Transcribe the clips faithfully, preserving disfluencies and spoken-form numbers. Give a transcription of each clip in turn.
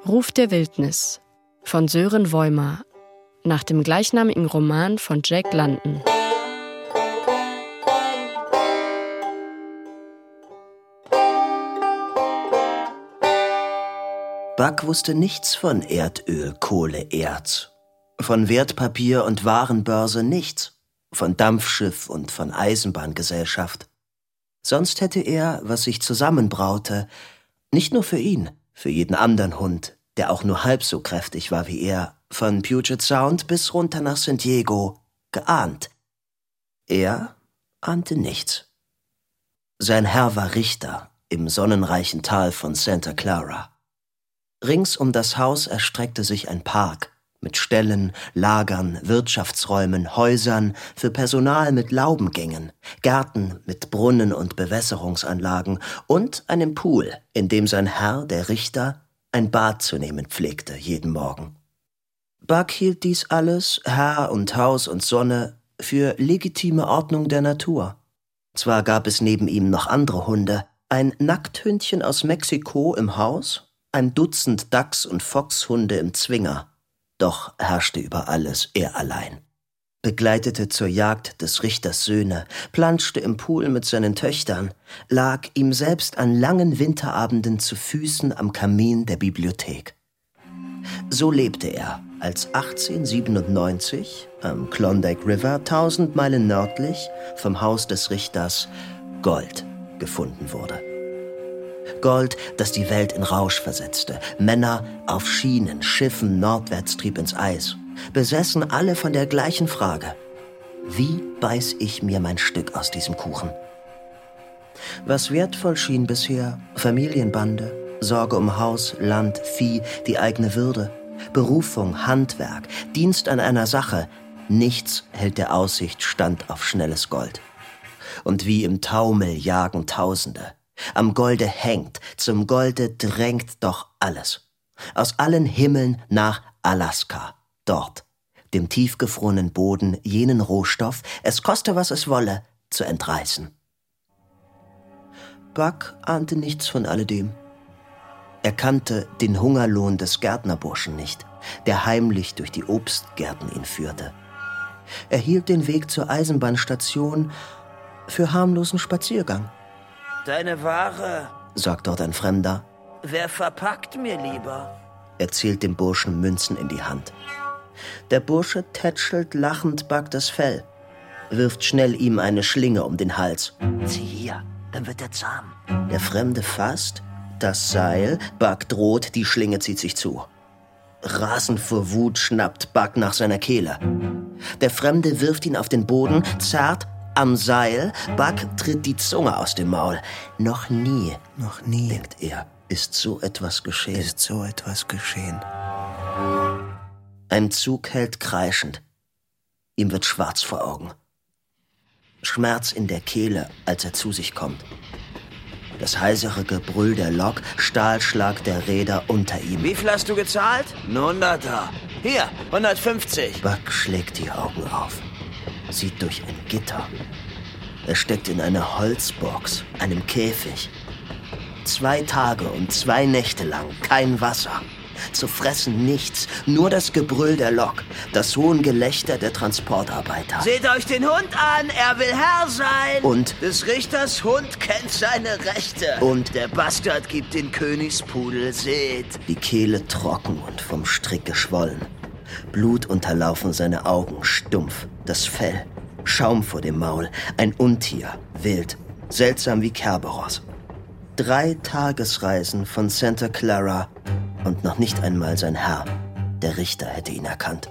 Ruf der Wildnis von Sören Woymer nach dem gleichnamigen Roman von Jack London. Buck wusste nichts von Erdöl, Kohle, Erz. Von Wertpapier und Warenbörse nichts. Von Dampfschiff und von Eisenbahngesellschaft. Sonst hätte er, was sich zusammenbraute, nicht nur für ihn, für jeden anderen Hund, der auch nur halb so kräftig war wie er, von Puget Sound bis runter nach San Diego, geahnt. Er ahnte nichts. Sein Herr war Richter im sonnenreichen Tal von Santa Clara. Rings um das Haus erstreckte sich ein Park mit Ställen, Lagern, Wirtschaftsräumen, Häusern für Personal mit Laubengängen, Gärten mit Brunnen und Bewässerungsanlagen und einem Pool, in dem sein Herr, der Richter, ein Bad zu nehmen pflegte jeden Morgen. Buck hielt dies alles, Herr und Haus und Sonne, für legitime Ordnung der Natur. Zwar gab es neben ihm noch andere Hunde, ein Nackthündchen aus Mexiko im Haus, ein Dutzend Dachs- und Foxhunde im Zwinger. Doch herrschte über alles er allein. Begleitete zur Jagd des Richters Söhne, planschte im Pool mit seinen Töchtern, lag ihm selbst an langen Winterabenden zu Füßen am Kamin der Bibliothek. So lebte er, als achtzehnhundertsiebenundneunzig am Klondike River, tausend Meilen nördlich vom Haus des Richters, Gold gefunden wurde. Gold, das die Welt in Rausch versetzte. Männer auf Schienen, Schiffen nordwärts trieb ins Eis. Besessen alle von der gleichen Frage. Wie beiß ich mir mein Stück aus diesem Kuchen? Was wertvoll schien bisher, Familienbande, Sorge um Haus, Land, Vieh, die eigene Würde, Berufung, Handwerk, Dienst an einer Sache, nichts hält der Aussicht stand auf schnelles Gold. Und wie im Taumel jagen Tausende. Am Golde hängt, zum Golde drängt doch alles. Aus allen Himmeln nach Alaska, dort, dem tiefgefrorenen Boden, jenen Rohstoff, es koste, was es wolle, zu entreißen. Buck ahnte nichts von alledem. Er kannte den Hungerlohn des Gärtnerburschen nicht, der heimlich durch die Obstgärten ihn führte. Er hielt den Weg zur Eisenbahnstation für harmlosen Spaziergang. »Deine Ware«, sagt dort ein Fremder. »Wer verpackt mir lieber?« Er zählt dem Burschen Münzen in die Hand. Der Bursche tätschelt lachend Buck das Fell, wirft schnell ihm eine Schlinge um den Hals. »Zieh hier, dann wird er zahm.« Der Fremde fasst das Seil, Buck droht, die Schlinge zieht sich zu. Rasend vor Wut schnappt Buck nach seiner Kehle. Der Fremde wirft ihn auf den Boden, zerrt am Seil, Buck tritt die Zunge aus dem Maul. Noch nie, noch nie, denkt er, ist so etwas geschehen. Ist so etwas geschehen. Ein Zug hält kreischend. Ihm wird schwarz vor Augen. Schmerz in der Kehle, als er zu sich kommt. Das heisere Gebrüll der Lok, Stahlschlag der Räder unter ihm. Wie viel hast du gezahlt? Ein Hunderter. Hier, hundertfünfzig. Buck schlägt die Augen auf. Sieht durch ein Gitter. Er steckt in einer Holzbox, einem Käfig. Zwei Tage und zwei Nächte lang kein Wasser. Zu fressen nichts, nur das Gebrüll der Lok, das Hohngelächter der Transportarbeiter. Seht euch den Hund an, er will Herr sein. Und des Richters Hund kennt seine Rechte. Und der Bastard gibt den Königspudel, seht. Die Kehle trocken und vom Strick geschwollen. Blut unterlaufen seine Augen, stumpf, das Fell, Schaum vor dem Maul, ein Untier, wild, seltsam wie Kerberos. Drei Tagesreisen von Santa Clara und noch nicht einmal sein Herr, der Richter, hätte ihn erkannt.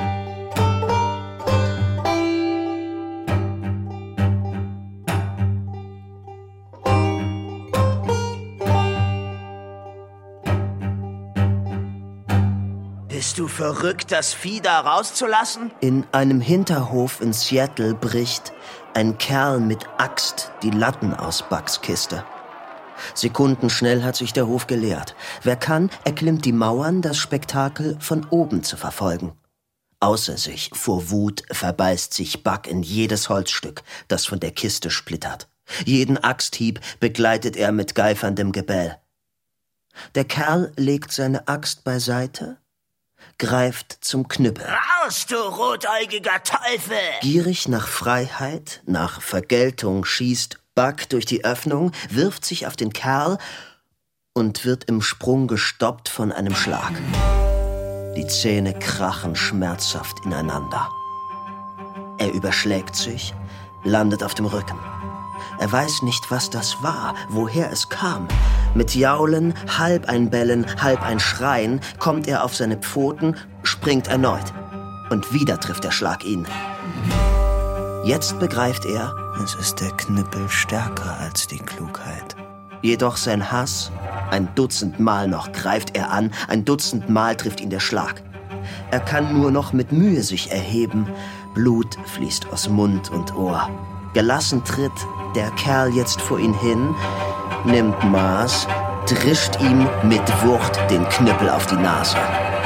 Bist du verrückt, das Vieh da rauszulassen? In einem Hinterhof in Seattle bricht ein Kerl mit Axt die Latten aus Bucks Kiste. Sekundenschnell hat sich der Hof geleert. Wer kann, erklimmt die Mauern, das Spektakel von oben zu verfolgen. Außer sich, vor Wut, verbeißt sich Buck in jedes Holzstück, das von der Kiste splittert. Jeden Axthieb begleitet er mit geiferndem Gebell. Der Kerl legt seine Axt beiseite, greift zum Knüppel. Raus, du rotäugiger Teufel! Gierig nach Freiheit, nach Vergeltung schießt Buck durch die Öffnung, wirft sich auf den Kerl und wird im Sprung gestoppt von einem Schlag. Die Zähne krachen schmerzhaft ineinander. Er überschlägt sich, landet auf dem Rücken. Er weiß nicht, was das war, woher es kam. Mit Jaulen, halb ein Bellen, halb ein Schreien, kommt er auf seine Pfoten, springt erneut. Und wieder trifft der Schlag ihn. Jetzt begreift er, es ist der Knüppel stärker als die Klugheit. Jedoch sein Hass, ein Dutzend Mal noch greift er an, ein Dutzend Mal trifft ihn der Schlag. Er kann nur noch mit Mühe sich erheben. Blut fließt aus Mund und Ohr. Gelassen tritt der Kerl jetzt vor ihn hin, nimmt Maß, drischt ihm mit Wucht den Knüppel auf die Nase.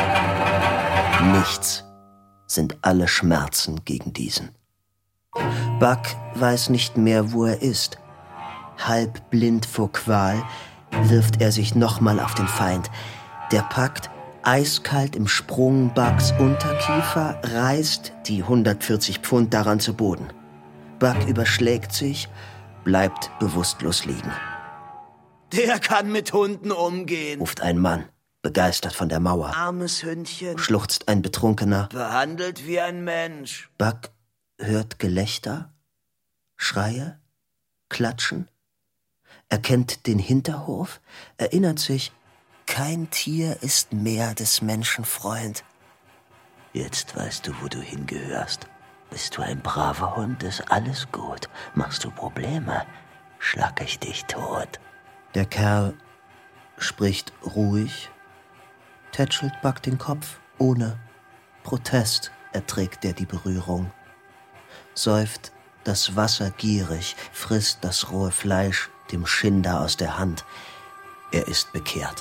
Nichts sind alle Schmerzen gegen diesen. Buck weiß nicht mehr, wo er ist. Halb blind vor Qual wirft er sich nochmal auf den Feind. Der packt eiskalt im Sprung Bucks Unterkiefer, reißt die hundertvierzig Pfund daran zu Boden. Buck überschlägt sich, bleibt bewusstlos liegen. Der kann mit Hunden umgehen, ruft ein Mann, begeistert von der Mauer. Armes Hündchen. Schluchzt ein Betrunkener. Behandelt wie ein Mensch. Buck hört Gelächter, Schreie, Klatschen. Er kennt den Hinterhof, erinnert sich, kein Tier ist mehr des Menschen Freund. Jetzt weißt du, wo du hingehörst. Bist du ein braver Hund, ist alles gut. Machst du Probleme, schlag ich dich tot. Der Kerl spricht ruhig, tätschelt Buck den Kopf. Ohne Protest erträgt er die Berührung. Säuft das Wasser gierig, frisst das rohe Fleisch dem Schinder aus der Hand. Er ist bekehrt.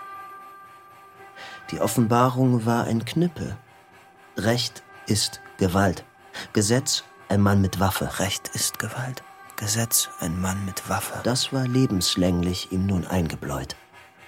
Die Offenbarung war ein Knüppel. Recht ist Gewalt. Gesetz, ein Mann mit Waffe. Recht ist Gewalt. Gesetz, ein Mann mit Waffe. Das war lebenslänglich ihm nun eingebläut.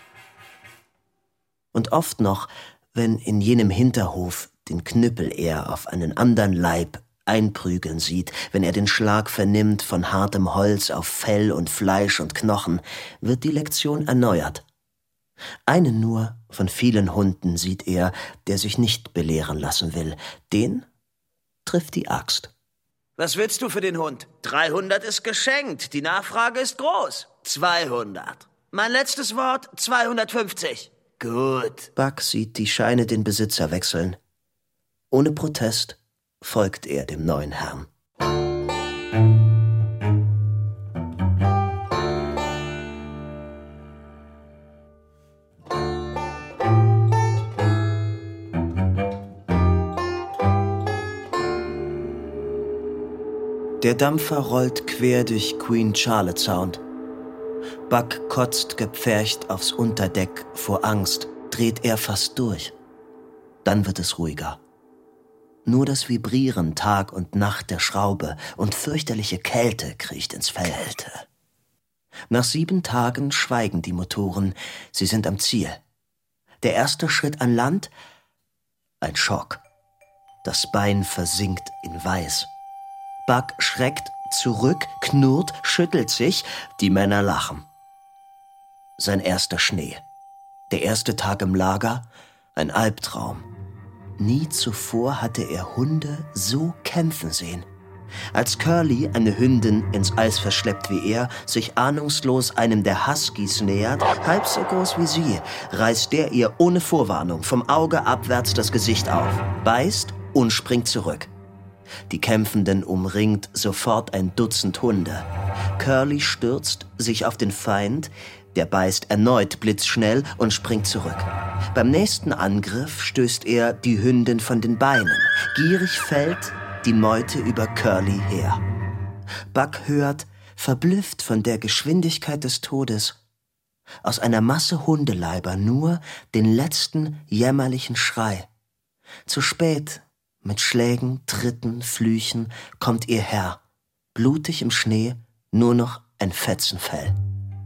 Und oft noch, wenn in jenem Hinterhof den Knüppel er auf einen anderen Leib einprügeln sieht, wenn er den Schlag vernimmt von hartem Holz auf Fell und Fleisch und Knochen, wird die Lektion erneuert. Einen nur von vielen Hunden sieht er, der sich nicht belehren lassen will. Den trifft die Axt. Was willst du für den Hund? dreihundert ist geschenkt, die Nachfrage ist groß. zweihundert. Mein letztes Wort, zweihundertfünfzig. Gut. Buck sieht die Scheine den Besitzer wechseln. Ohne Protest folgt er dem neuen Herrn. Der Dampfer rollt quer durch Queen Charlotte Sound. Buck kotzt gepfercht aufs Unterdeck vor Angst, dreht er fast durch. Dann wird es ruhiger. Nur das Vibrieren Tag und Nacht der Schraube und fürchterliche Kälte kriecht ins Fell. Kälte. Nach sieben Tagen schweigen die Motoren, sie sind am Ziel. Der erste Schritt an Land, ein Schock. Das Bein versinkt in Weiß. Buck schreckt zurück, knurrt, schüttelt sich, die Männer lachen. Sein erster Schnee. Der erste Tag im Lager, ein Albtraum. Nie zuvor hatte er Hunde so kämpfen sehen. Als Curly, eine Hündin, ins Eis verschleppt wie er, sich ahnungslos einem der Huskies nähert, halb so groß wie sie, reißt der ihr ohne Vorwarnung vom Auge abwärts das Gesicht auf, beißt und springt zurück. Die Kämpfenden umringt sofort ein Dutzend Hunde. Curly stürzt sich auf den Feind, der beißt erneut blitzschnell und springt zurück. Beim nächsten Angriff stößt er die Hündin von den Beinen. Gierig fällt die Meute über Curly her. Buck hört, verblüfft von der Geschwindigkeit des Todes, aus einer Masse Hundeleiber nur den letzten jämmerlichen Schrei. Zu spät. Mit Schlägen, Tritten, Flüchen kommt ihr Herr. Blutig im Schnee, nur noch ein Fetzen Fell.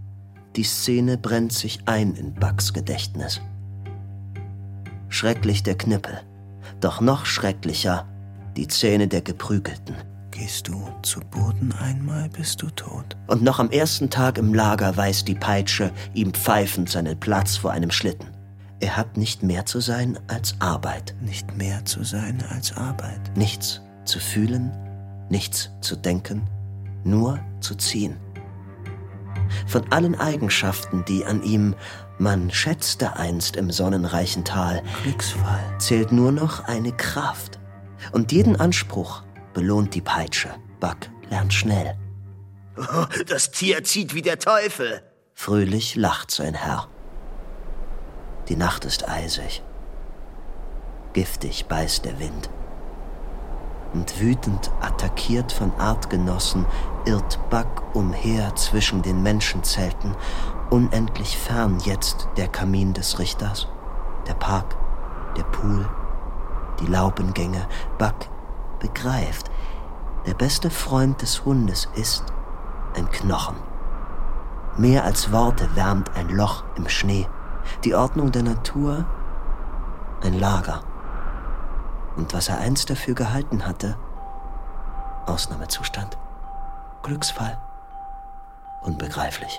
Die Szene brennt sich ein in Bucks Gedächtnis. Schrecklich der Knüppel, doch noch schrecklicher die Zähne der Geprügelten. Gehst du zu Boden einmal, bist du tot. Und noch am ersten Tag im Lager weist die Peitsche ihm pfeifend seinen Platz vor einem Schlitten. Er hat nicht mehr zu sein als Arbeit. Nicht mehr zu sein als Arbeit. Nichts zu fühlen, nichts zu denken, nur zu ziehen. Von allen Eigenschaften, die an ihm man schätzte einst im sonnenreichen Tal, Glücksfall, zählt nur noch eine Kraft. Und jeden Anspruch belohnt die Peitsche. Buck lernt schnell. Oh, das Tier zieht wie der Teufel. Fröhlich lacht sein Herr. Die Nacht ist eisig. Giftig beißt der Wind. Und wütend attackiert von Artgenossen irrt Buck umher zwischen den Menschenzelten, unendlich fern jetzt der Kamin des Richters, der Park, der Pool, die Laubengänge. Buck begreift, der beste Freund des Hundes ist ein Knochen. Mehr als Worte wärmt ein Loch im Schnee, die Ordnung der Natur ein Lager. Und was er einst dafür gehalten hatte, Ausnahmezustand, Glücksfall, unbegreiflich.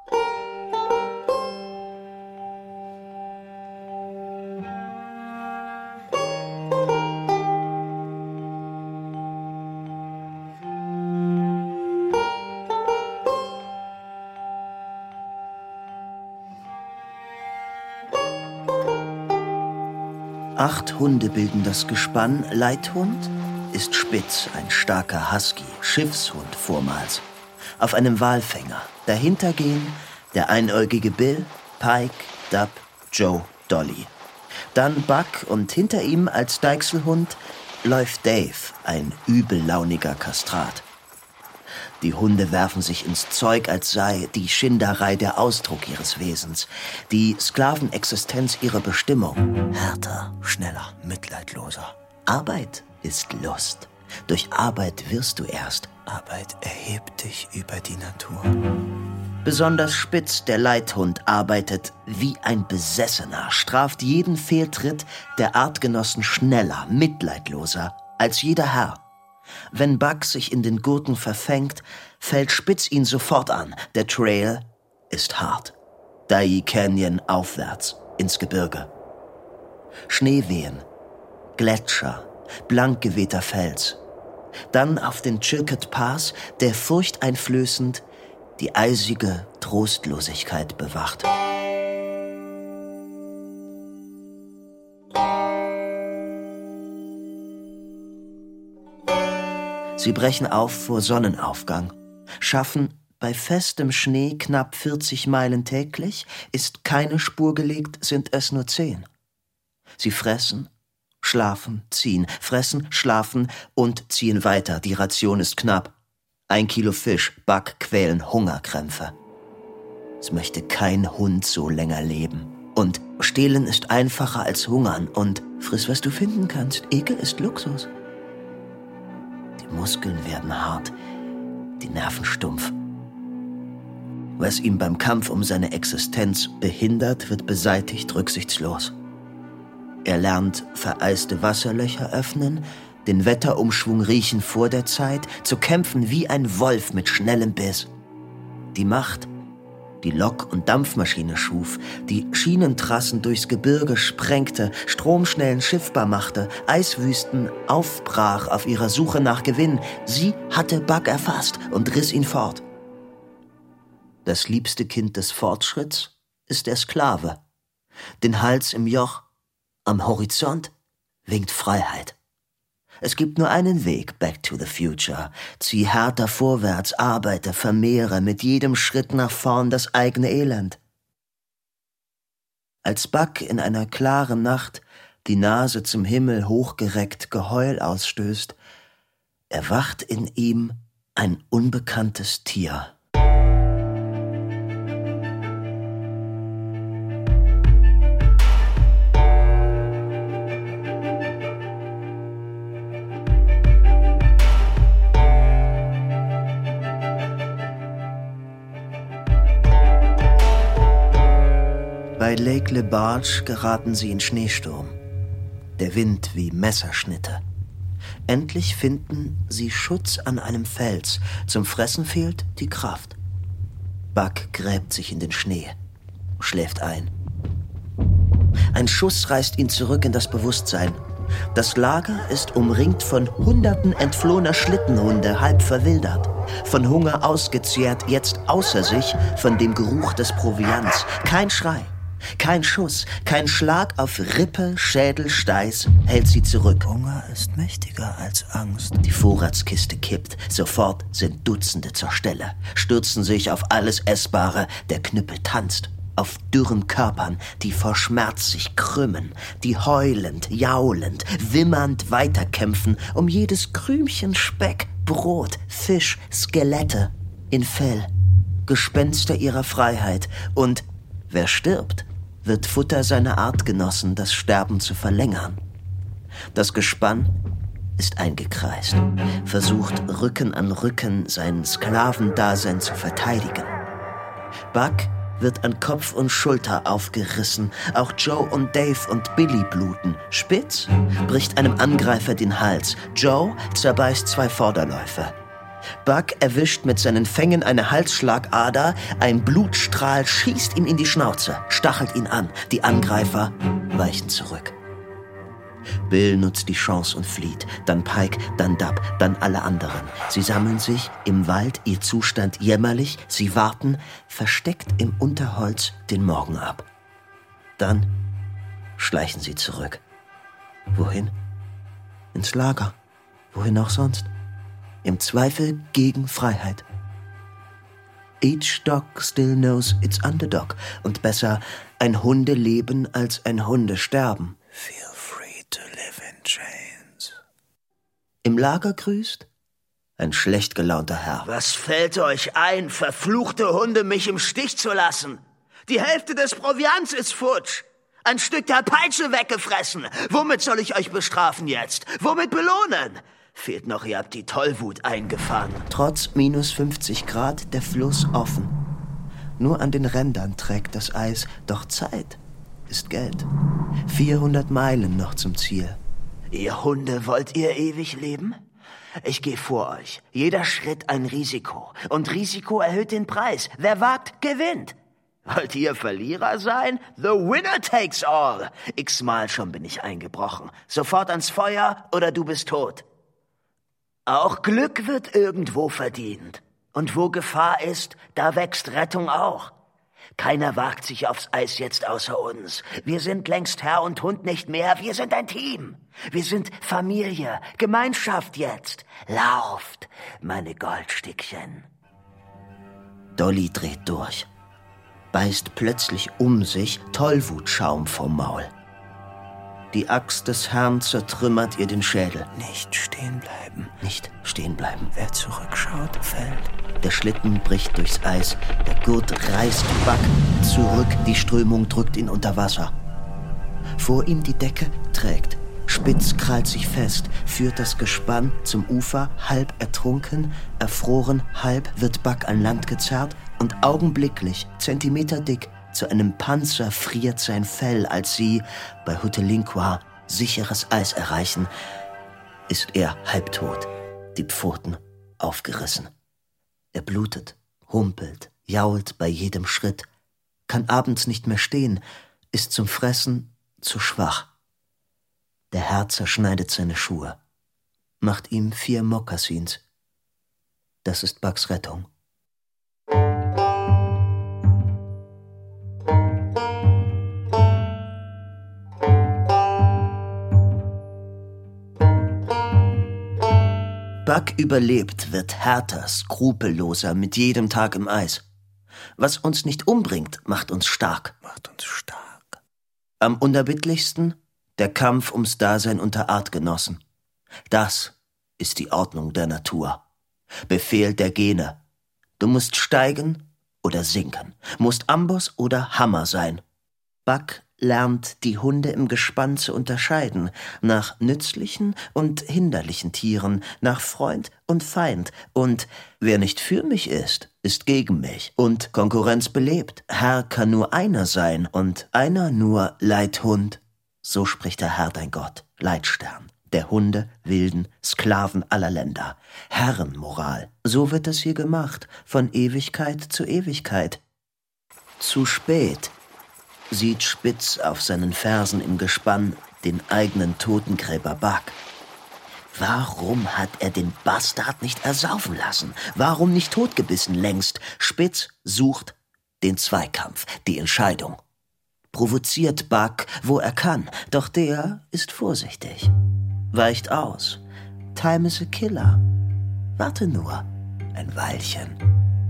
Acht Hunde bilden das Gespann. Leithund ist Spitz, ein starker Husky, Schiffshund vormals. Auf einem Walfänger. Dahinter gehen der einäugige Bill, Pike, Dub, Joe, Dolly. Dann Buck und hinter ihm als Deichselhund läuft Dave, ein übellauniger Kastrat. Die Hunde werfen sich ins Zeug, als sei die Schinderei der Ausdruck ihres Wesens, die Sklavenexistenz ihre Bestimmung. Härter, schneller, mitleidloser. Arbeit ist Lust. Durch Arbeit wirst du erst. Arbeit erhebt dich über die Natur. Besonders spitz der Leithund arbeitet wie ein Besessener, straft jeden Fehltritt der Artgenossen schneller, mitleidloser als jeder Herr. Wenn Buck sich in den Gurten verfängt, fällt Spitz ihn sofort an. Der Trail ist hart. Dyea Canyon aufwärts, ins Gebirge. Schneewehen, Gletscher, blank gewehter Fels. Dann auf den Chilkat Pass, der furchteinflößend die eisige Trostlosigkeit bewacht. Sie brechen auf vor Sonnenaufgang, schaffen bei festem Schnee knapp vierzig Meilen täglich, ist keine Spur gelegt, sind es nur zehn. Sie fressen, schlafen, ziehen, fressen, schlafen und ziehen weiter. Die Ration ist knapp. Ein Kilo Fisch, Buck quälen Hungerkrämpfe. Es möchte kein Hund so länger leben. Und stehlen ist einfacher als hungern und friss, was du finden kannst. Ekel ist Luxus. Die Muskeln werden hart, die Nerven stumpf. Was ihm beim Kampf um seine Existenz behindert, wird beseitigt rücksichtslos. Er lernt vereiste Wasserlöcher öffnen, den Wetterumschwung riechen vor der Zeit, zu kämpfen wie ein Wolf mit schnellem Biss. Die Macht, die Lok- und Dampfmaschine schuf, die Schienentrassen durchs Gebirge sprengte, Stromschnellen schiffbar machte, Eiswüsten aufbrach auf ihrer Suche nach Gewinn, sie hatte Buck erfasst und riss ihn fort. Das liebste Kind des Fortschritts ist der Sklave. Den Hals im Joch, am Horizont winkt Freiheit. Es gibt nur einen Weg, back to the future. Zieh härter vorwärts, arbeite, vermehre mit jedem Schritt nach vorn das eigene Elend. Als Buck in einer klaren Nacht die Nase zum Himmel hochgereckt Geheul ausstößt, erwacht in ihm ein unbekanntes Tier. Bei Lake Le Barge geraten sie in Schneesturm. Der Wind wie Messerschnitte. Endlich finden sie Schutz an einem Fels. Zum Fressen fehlt die Kraft. Buck gräbt sich in den Schnee, schläft ein. Ein Schuss reißt ihn zurück in das Bewusstsein. Das Lager ist umringt von Hunderten entflohener Schlittenhunde, halb verwildert. Von Hunger ausgezehrt, jetzt außer sich von dem Geruch des Proviants. Kein Schrei, kein Schuss, kein Schlag auf Rippe, Schädel, Steiß hält sie zurück. Hunger ist mächtiger als Angst. Die Vorratskiste kippt. Sofort sind Dutzende zur Stelle, stürzen sich auf alles Essbare. Der Knüppel tanzt. Auf dürren Körpern, die vor Schmerz sich krümmen, die heulend, jaulend, wimmernd weiterkämpfen um jedes Krümchen Speck, Brot, Fisch, Skelette in Fell, Gespenster ihrer Freiheit. Und wer stirbt, wird Futter seiner Artgenossen, das Sterben zu verlängern. Das Gespann ist eingekreist, versucht Rücken an Rücken sein Sklavendasein zu verteidigen. Buck wird an Kopf und Schulter aufgerissen. Auch Joe und Dave und Billy bluten. Spitz bricht einem Angreifer den Hals. Joe zerbeißt zwei Vorderläufe. Buck erwischt mit seinen Fängen eine Halsschlagader. Ein Blutstrahl schießt ihm in die Schnauze, stachelt ihn an. Die Angreifer weichen zurück. Bill nutzt die Chance und flieht. Dann Pike, dann Dub, dann alle anderen. Sie sammeln sich im Wald, ihr Zustand jämmerlich. Sie warten, versteckt im Unterholz, den Morgen ab. Dann schleichen sie zurück. Wohin? Ins Lager. Wohin auch sonst? Im Zweifel gegen Freiheit. Each dog still knows its underdog. Und besser ein Hundeleben als ein Hundesterben. Feel free to live in chains. Im Lager grüßt ein schlecht gelaunter Herr. Was fällt euch ein, verfluchte Hunde, mich im Stich zu lassen? Die Hälfte des Proviants ist futsch. Ein Stück der Peitsche weggefressen. Womit soll ich euch bestrafen jetzt? Womit belohnen? Fehlt noch, ihr habt die Tollwut eingefangen. Trotz minus fünfzig Grad der Fluss offen. Nur an den Rändern trägt das Eis. Doch Zeit ist Geld. vierhundert Meilen noch zum Ziel. Ihr Hunde, wollt ihr ewig leben? Ich gehe vor euch. Jeder Schritt ein Risiko. Und Risiko erhöht den Preis. Wer wagt, gewinnt. Wollt ihr Verlierer sein? The winner takes all. X-mal schon bin ich eingebrochen. Sofort ans Feuer oder du bist tot. Auch Glück wird irgendwo verdient. Und wo Gefahr ist, da wächst Rettung auch. Keiner wagt sich aufs Eis jetzt außer uns. Wir sind längst Herr und Hund nicht mehr. Wir sind ein Team. Wir sind Familie, Gemeinschaft jetzt. Lauft, meine Goldstückchen. Dolly dreht durch. Beißt plötzlich um sich, Tollwutschaum vom Maul. Die Axt des Herrn zertrümmert ihr den Schädel. Nicht stehen bleiben. Nicht stehen bleiben. Wer zurückschaut, fällt. Der Schlitten bricht durchs Eis. Der Gurt reißt Buck zurück. Die Strömung drückt ihn unter Wasser. Vor ihm die Decke trägt. Spitz krallt sich fest, führt das Gespann zum Ufer, halb ertrunken, erfroren, halb wird Buck an Land gezerrt und augenblicklich, zentimeterdick, zu einem Panzer friert sein Fell, als sie bei Hutelinkwa sicheres Eis erreichen, ist er halbtot, die Pfoten aufgerissen. Er blutet, humpelt, jault bei jedem Schritt, kann abends nicht mehr stehen, ist zum Fressen zu schwach. Der Herr zerschneidet seine Schuhe, macht ihm vier Mokassins. Das ist Bucks Rettung. Buck überlebt, wird härter, skrupelloser mit jedem Tag im Eis. Was uns nicht umbringt, macht uns stark. Macht uns stark. Am unerbittlichsten der Kampf ums Dasein unter Artgenossen. Das ist die Ordnung der Natur. Befehl der Gene. Du musst steigen oder sinken, musst Amboss oder Hammer sein. Buck lernt die Hunde im Gespann zu unterscheiden, nach nützlichen und hinderlichen Tieren, nach Freund und Feind. Und wer nicht für mich ist, ist gegen mich. Und Konkurrenz belebt. Herr kann nur einer sein und einer nur Leithund. So spricht der Herr dein Gott, Leitstern, der Hunde, Wilden, Sklaven aller Länder. Herrenmoral. So wird es hier gemacht, von Ewigkeit zu Ewigkeit. Zu spät sieht Spitz auf seinen Fersen im Gespann den eigenen Totengräber Buck. Warum hat er den Bastard nicht ersaufen lassen? Warum nicht totgebissen längst? Spitz sucht den Zweikampf, die Entscheidung. Provoziert Buck, wo er kann, doch der ist vorsichtig. Weicht aus. Time is a killer. Warte nur, ein Weilchen.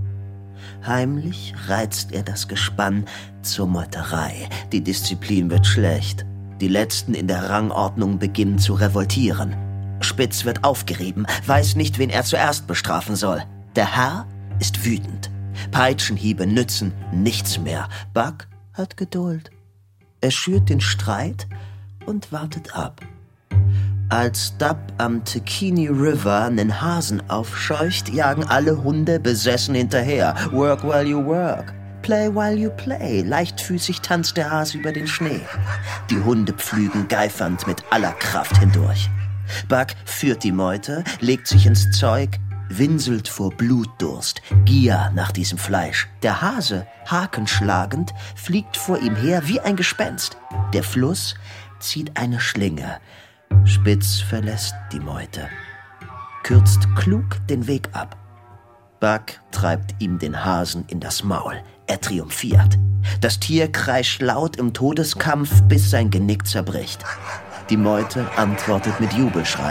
Heimlich reizt er das Gespann zur Meuterei. Die Disziplin wird schlecht. Die Letzten in der Rangordnung beginnen zu revoltieren. Spitz wird aufgerieben, weiß nicht, wen er zuerst bestrafen soll. Der Herr ist wütend. Peitschenhiebe nützen nichts mehr. Buck hat Geduld. Er schürt den Streit und wartet ab. Als Dub am Tekini River einen Hasen aufscheucht, jagen alle Hunde besessen hinterher. Work while you work. Play while you play. Leichtfüßig tanzt der Hase über den Schnee. Die Hunde pflügen geifernd mit aller Kraft hindurch. Buck führt die Meute, legt sich ins Zeug, winselt vor Blutdurst, Gier nach diesem Fleisch. Der Hase, hakenschlagend, fliegt vor ihm her wie ein Gespenst. Der Fluss zieht eine Schlinge. Spitz verlässt die Meute, kürzt klug den Weg ab. Buck treibt ihm den Hasen in das Maul. Er triumphiert. Das Tier kreischt laut im Todeskampf, bis sein Genick zerbricht. Die Meute antwortet mit Jubelschrei.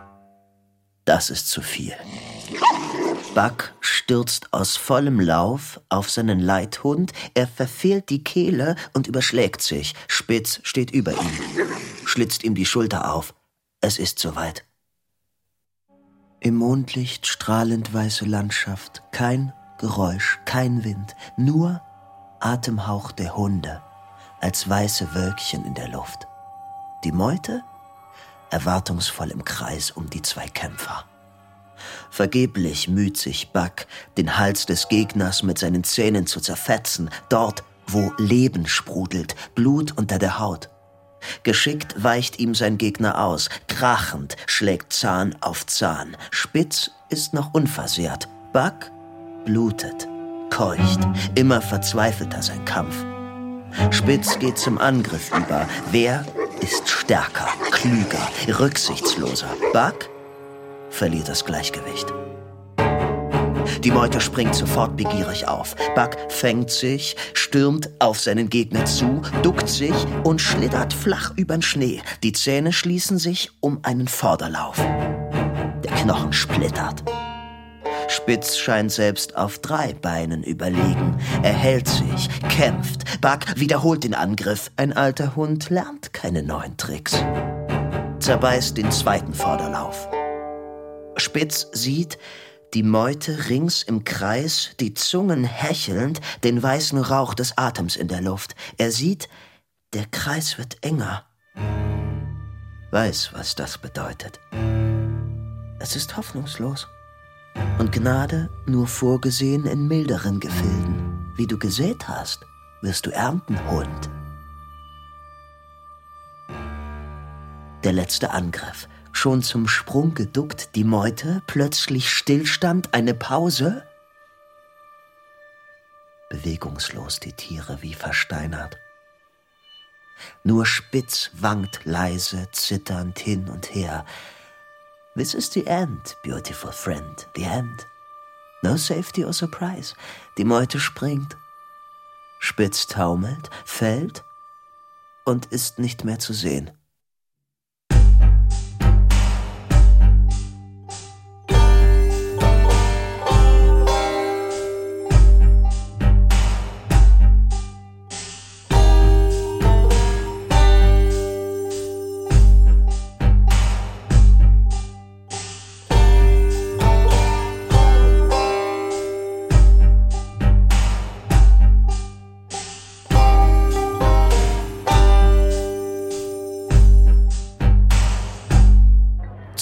Das ist zu viel. Buck stürzt aus vollem Lauf auf seinen Leithund, er verfehlt die Kehle und überschlägt sich. Spitz steht über ihm, schlitzt ihm die Schulter auf. Es ist soweit. Im Mondlicht strahlend weiße Landschaft, kein Geräusch, kein Wind, nur Atemhauch der Hunde, als weiße Wölkchen in der Luft. Die Meute erwartungsvoll im Kreis um die zwei Kämpfer. Vergeblich müht sich Buck, den Hals des Gegners mit seinen Zähnen zu zerfetzen, dort, wo Leben sprudelt, Blut unter der Haut. Geschickt weicht ihm sein Gegner aus, krachend schlägt Zahn auf Zahn. Spitz ist noch unversehrt, Buck blutet, keucht, immer verzweifelter sein Kampf. Spitz geht zum Angriff über. Wer ist stärker, klüger, rücksichtsloser? Buck verliert das Gleichgewicht. Die Meute springt sofort begierig auf. Buck fängt sich, stürmt auf seinen Gegner zu, duckt sich und schlittert flach übern Schnee. Die Zähne schließen sich um einen Vorderlauf. Der Knochen splittert. Spitz scheint selbst auf drei Beinen überlegen. Er hält sich, kämpft. Buck wiederholt den Angriff. Ein alter Hund lernt keine neuen Tricks. Zerbeißt den zweiten Vorderlauf. Spitz sieht die Meute rings im Kreis, die Zungen hechelnd, den weißen Rauch des Atems in der Luft. Er sieht, der Kreis wird enger. Weiß, was das bedeutet. Es ist hoffnungslos. Und Gnade nur vorgesehen in milderen Gefilden. Wie du gesät hast, wirst du ernten, Hund. Der letzte Angriff. Schon zum Sprung geduckt, die Meute, plötzlich Stillstand, eine Pause. Bewegungslos die Tiere wie versteinert. Nur Spitz wankt leise, zitternd hin und her. This is the end, beautiful friend, the end. No safety or surprise. Die Meute springt. Spitz taumelt, fällt und ist nicht mehr zu sehen.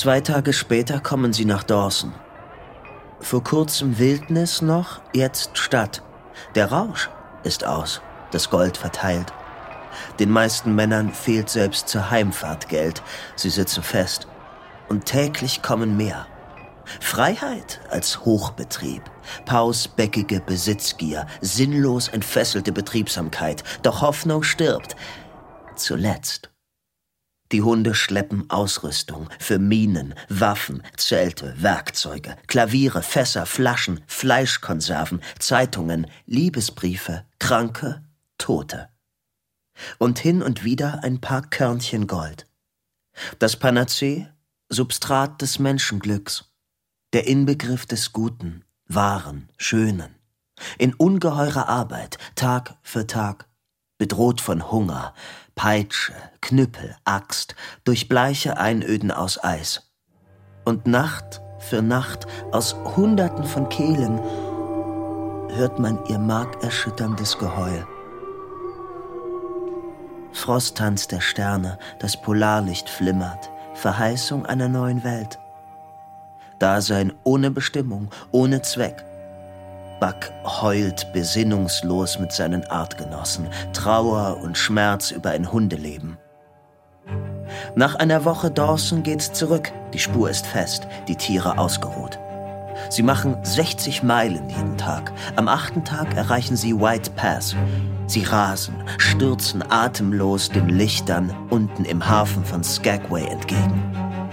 Zwei Tage später kommen sie nach Dawson. Vor kurzem Wildnis noch, jetzt Stadt. Der Rausch ist aus, das Gold verteilt. Den meisten Männern fehlt selbst zur Heimfahrt Geld. Sie sitzen fest. Und täglich kommen mehr. Freiheit als Hochbetrieb, pausbäckige Besitzgier, sinnlos entfesselte Betriebsamkeit. Doch Hoffnung stirbt. Zuletzt. Die Hunde schleppen Ausrüstung für Minen, Waffen, Zelte, Werkzeuge, Klaviere, Fässer, Flaschen, Fleischkonserven, Zeitungen, Liebesbriefe, Kranke, Tote. Und hin und wieder ein paar Körnchen Gold. Das Panazee, Substrat des Menschenglücks, der Inbegriff des Guten, Wahren, Schönen. In ungeheurer Arbeit, Tag für Tag, bedroht von Hunger, Peitsche, Knüppel, Axt, durch bleiche Einöden aus Eis. Und Nacht für Nacht, aus Hunderten von Kehlen, hört man ihr markerschütterndes Geheul. Frosttanz der Sterne, das Polarlicht flimmert, Verheißung einer neuen Welt. Dasein ohne Bestimmung, ohne Zweck. Buck heult besinnungslos mit seinen Artgenossen, Trauer und Schmerz über ein Hundeleben. Nach einer Woche Dawson geht's zurück, die Spur ist fest, die Tiere ausgeruht. Sie machen sechzig Meilen jeden Tag. Am achten Tag erreichen sie White Pass. Sie rasen, stürzen atemlos den Lichtern unten im Hafen von Skagway entgegen.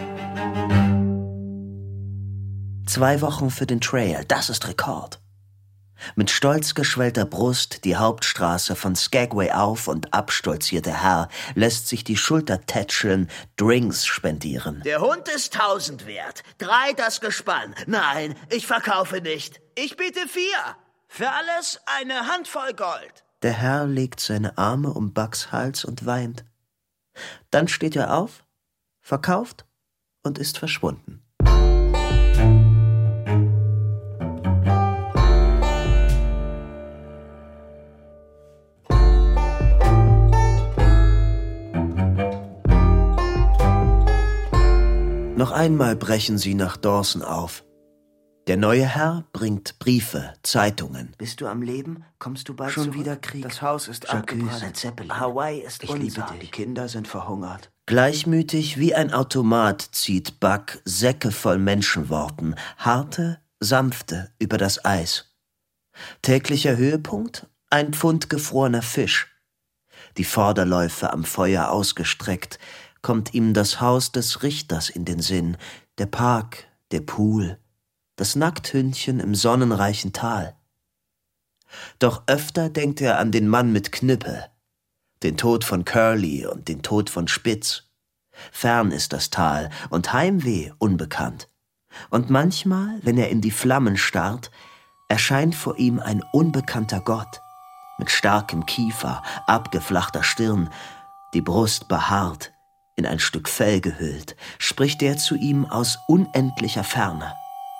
Zwei Wochen für den Trail, das ist Rekord. Mit stolz geschwellter Brust die Hauptstraße von Skagway auf und ab stolziert der Herr, lässt sich die Schulter tätscheln, Drinks spendieren. Der Hund ist tausend wert, drei das Gespann. Nein, ich verkaufe nicht. Ich biete vier. Für alles eine Handvoll Gold. Der Herr legt seine Arme um Bucks Hals und weint. Dann steht er auf, verkauft und ist verschwunden. Noch einmal brechen sie nach Dawson auf. Der neue Herr bringt Briefe, Zeitungen. Bist du am Leben? Kommst du bald Schon zurück? wieder Krieg. Das Haus ist abgebrannt. Hawaii ist Ich unser. liebe dich. Die Kinder sind verhungert. Gleichmütig wie ein Automat zieht Buck Säcke voll Menschenworten, harte, sanfte, über das Eis. Täglicher Höhepunkt? Ein Pfund gefrorener Fisch. Die Vorderläufe am Feuer ausgestreckt, kommt ihm das Haus des Richters in den Sinn, der Park, der Pool, das Nackthündchen im sonnenreichen Tal. Doch öfter denkt er an den Mann mit Knüppel, den Tod von Curly und den Tod von Spitz. Fern ist das Tal und Heimweh unbekannt. Und manchmal, wenn er in die Flammen starrt, erscheint vor ihm ein unbekannter Gott, mit starkem Kiefer, abgeflachter Stirn, die Brust behaart, in ein Stück Fell gehüllt, spricht er zu ihm aus unendlicher Ferne.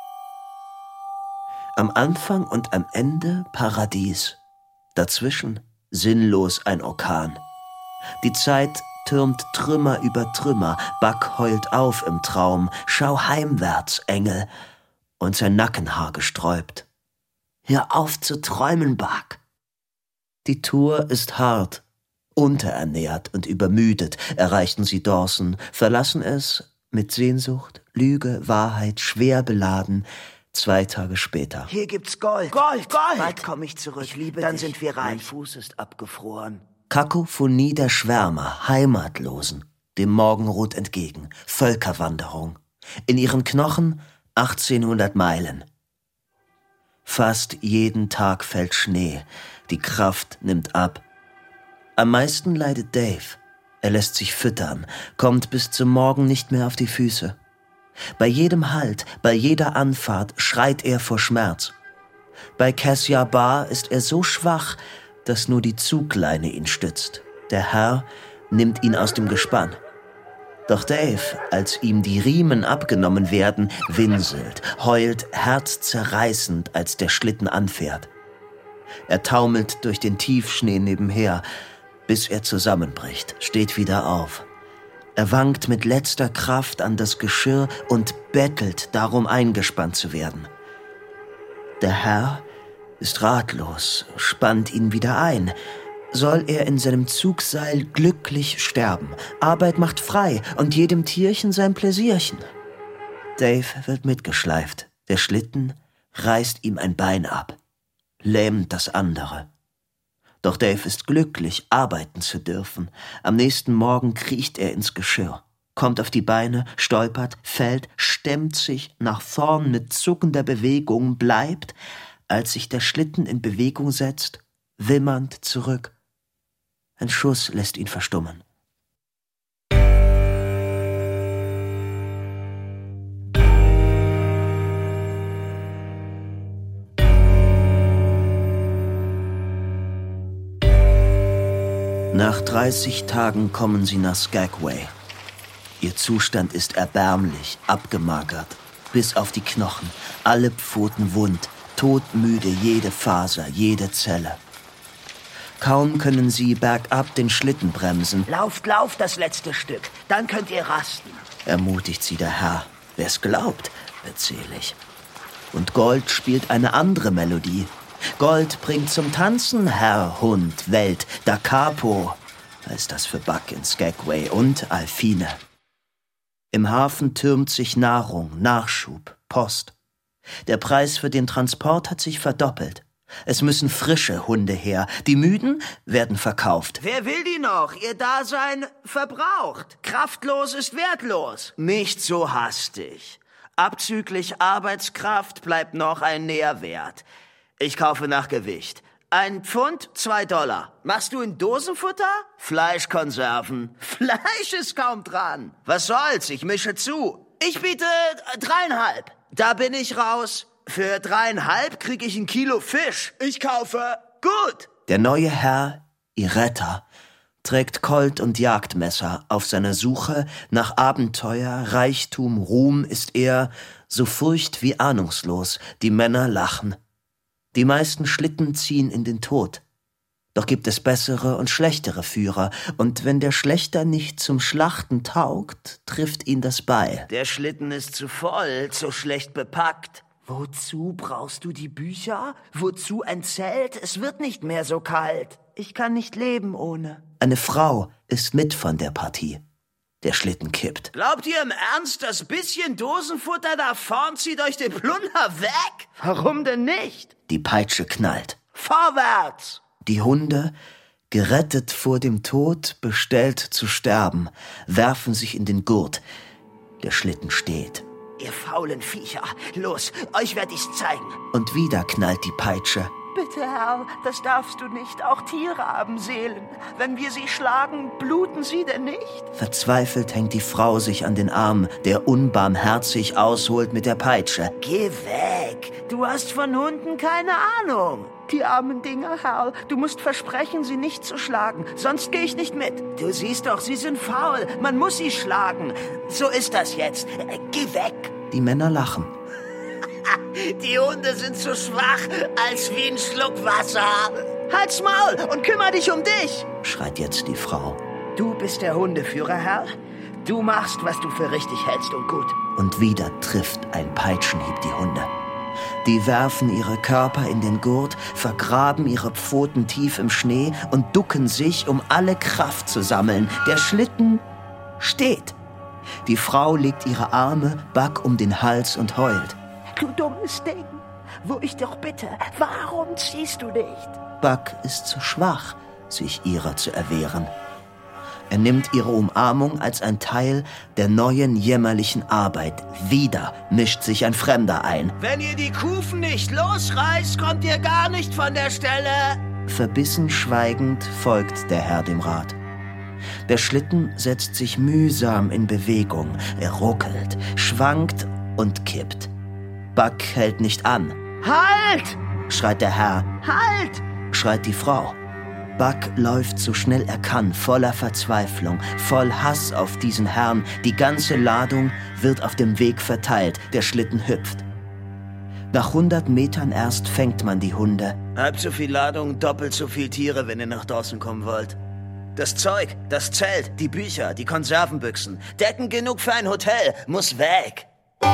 Am Anfang und am Ende Paradies, dazwischen sinnlos ein Orkan. Die Zeit türmt Trümmer über Trümmer, Buck heult auf im Traum, schau heimwärts, Engel, und sein Nackenhaar gesträubt. Hör auf zu träumen, Buck. Die Tour ist hart. Unterernährt und übermüdet erreichten sie Dawson, verlassen es mit Sehnsucht, Lüge, Wahrheit, schwer beladen, zwei Tage später. Hier gibt's Gold. Gold, Gold. Bald komme ich zurück. Ich liebe Dann dich. sind wir Mein reich. Fuß ist abgefroren. Kakophonie der Schwärmer, Heimatlosen, dem Morgenrot entgegen, Völkerwanderung. In ihren Knochen achtzehnhundert Meilen. Fast jeden Tag fällt Schnee, die Kraft nimmt ab. Am meisten leidet Dave. Er lässt sich füttern, kommt bis zum Morgen nicht mehr auf die Füße. Bei jedem Halt, bei jeder Anfahrt schreit er vor Schmerz. Bei Cassiar Bar ist er so schwach, dass nur die Zugleine ihn stützt. Der Herr nimmt ihn aus dem Gespann. Doch Dave, als ihm die Riemen abgenommen werden, winselt, heult herzzerreißend, als der Schlitten anfährt. Er taumelt durch den Tiefschnee nebenher, bis er zusammenbricht, steht wieder auf. Er wankt mit letzter Kraft an das Geschirr und bettelt darum, eingespannt zu werden. Der Herr ist ratlos, spannt ihn wieder ein. Soll er in seinem Zugseil glücklich sterben? Arbeit macht frei und jedem Tierchen sein Pläsierchen. Dave wird mitgeschleift. Der Schlitten reißt ihm ein Bein ab, lähmt das andere. Doch Dave ist glücklich, arbeiten zu dürfen. Am nächsten Morgen kriecht er ins Geschirr, kommt auf die Beine, stolpert, fällt, stemmt sich nach vorn mit zuckender Bewegung, bleibt, als sich der Schlitten in Bewegung setzt, wimmernd zurück. Ein Schuss lässt ihn verstummen. Nach dreißig Tagen kommen sie nach Skagway. Ihr Zustand ist erbärmlich, abgemagert, bis auf die Knochen, alle Pfoten wund, todmüde jede Faser, jede Zelle. Kaum können sie bergab den Schlitten bremsen. Lauft, lauft das letzte Stück, dann könnt ihr rasten. Ermutigt sie der Herr. Wer's glaubt, erzähle ich. Und Gold spielt eine andere Melodie. Gold bringt zum Tanzen Herr, Hund, Welt, Da Capo, heißt das für Buck in Skagway, und Alfine. Im Hafen türmt sich Nahrung, Nachschub, Post. Der Preis für den Transport hat sich verdoppelt. Es müssen frische Hunde her. Die Müden werden verkauft. Wer will die noch? Ihr Dasein verbraucht. Kraftlos ist wertlos. Nicht so hastig. Abzüglich Arbeitskraft bleibt noch ein Nährwert. Ich kaufe nach Gewicht. Ein Pfund, zwei Dollar. Machst du in Dosenfutter? Fleischkonserven. Fleisch ist kaum dran. Was soll's, ich mische zu. Ich biete dreieinhalb. Da bin ich raus. Für dreieinhalb krieg ich ein Kilo Fisch. Ich kaufe. Gut. Der neue Herr, ihr Retter, trägt Colt und Jagdmesser. Auf seiner Suche nach Abenteuer, Reichtum, Ruhm ist er so furcht wie ahnungslos. Die Männer lachen. Die meisten Schlitten ziehen in den Tod. Doch gibt es bessere und schlechtere Führer, und wenn der Schlechter nicht zum Schlachten taugt, trifft ihn das Beil. Der Schlitten ist zu voll, zu schlecht bepackt. Wozu brauchst du die Bücher? Wozu ein Zelt? Es wird nicht mehr so kalt. Ich kann nicht leben ohne. Eine Frau ist mit von der Partie. Der Schlitten kippt. Glaubt ihr im Ernst, das bisschen Dosenfutter da vorn zieht euch den Plunder weg? Warum denn nicht? Die Peitsche knallt. Vorwärts! Die Hunde, gerettet vor dem Tod, bestellt zu sterben, werfen sich in den Gurt. Der Schlitten steht. Ihr faulen Viecher, los, euch werd ich's zeigen. Und wieder knallt die Peitsche. Bitte, Herr, das darfst du nicht. Auch Tiere haben Seelen. Wenn wir sie schlagen, bluten sie denn nicht? Verzweifelt hängt die Frau sich an den Arm, der unbarmherzig ausholt mit der Peitsche. Geh weg, du hast von Hunden keine Ahnung. Die armen Dinger, Herr, du musst versprechen, sie nicht zu schlagen, sonst gehe ich nicht mit. Du siehst doch, sie sind faul, man muss sie schlagen. So ist das jetzt. Geh weg. Die Männer lachen. Die Hunde sind so schwach, als wie ein Schluck Wasser. Halt's Maul und kümmere dich um dich, schreit jetzt die Frau. Du bist der Hundeführer, Herr. Du machst, was du für richtig hältst und gut. Und wieder trifft ein Peitschenhieb die Hunde. Die werfen ihre Körper in den Gurt, vergraben ihre Pfoten tief im Schnee und ducken sich, um alle Kraft zu sammeln. Der Schlitten steht. Die Frau legt ihre Arme Buck um den Hals und heult. Du dummes Ding, wo ich doch bitte, warum ziehst du nicht? Buck ist zu schwach, sich ihrer zu erwehren. Er nimmt ihre Umarmung als ein Teil der neuen jämmerlichen Arbeit. Wieder mischt sich ein Fremder ein. Wenn ihr die Kufen nicht losreißt, kommt ihr gar nicht von der Stelle. Verbissen schweigend folgt der Herr dem Rat. Der Schlitten setzt sich mühsam in Bewegung. Er ruckelt, schwankt und kippt. Buck hält nicht an. Halt! Schreit der Herr. Halt! Schreit die Frau. Buck läuft so schnell er kann, voller Verzweiflung, voll Hass auf diesen Herrn. Die ganze Ladung wird auf dem Weg verteilt. Der Schlitten hüpft. Nach hundert Metern erst fängt man die Hunde. Halb so viel Ladung, doppelt so viel Tiere, wenn ihr nach draußen kommen wollt. Das Zeug, das Zelt, die Bücher, die Konservenbüchsen, Decken genug für ein Hotel, muss weg.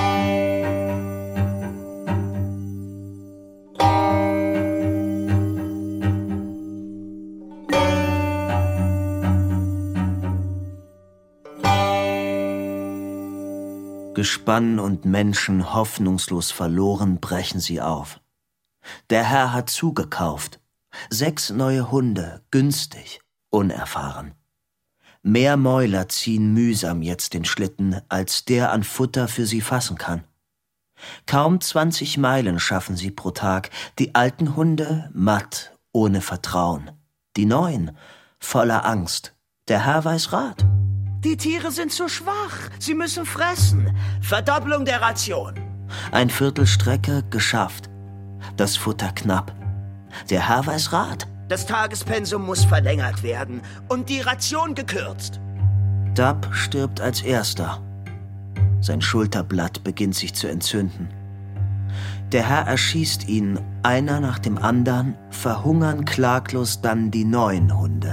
Gespann und Menschen hoffnungslos verloren, brechen sie auf. Der Herr hat zugekauft. Sechs neue Hunde, günstig, unerfahren. Mehr Mäuler ziehen mühsam jetzt den Schlitten, als der an Futter für sie fassen kann. Kaum zwanzig Meilen schaffen sie pro Tag, die alten Hunde matt, ohne Vertrauen. Die neuen, voller Angst. Der Herr weiß Rat. Die Tiere sind zu schwach. Sie müssen fressen. Verdopplung der Ration. Ein Viertel Strecke geschafft. Das Futter knapp. Der Herr weiß Rat. Das Tagespensum muss verlängert werden und die Ration gekürzt. Dab stirbt als erster. Sein Schulterblatt beginnt sich zu entzünden. Der Herr erschießt ihn, einer nach dem anderen, verhungern klaglos dann die neuen Hunde.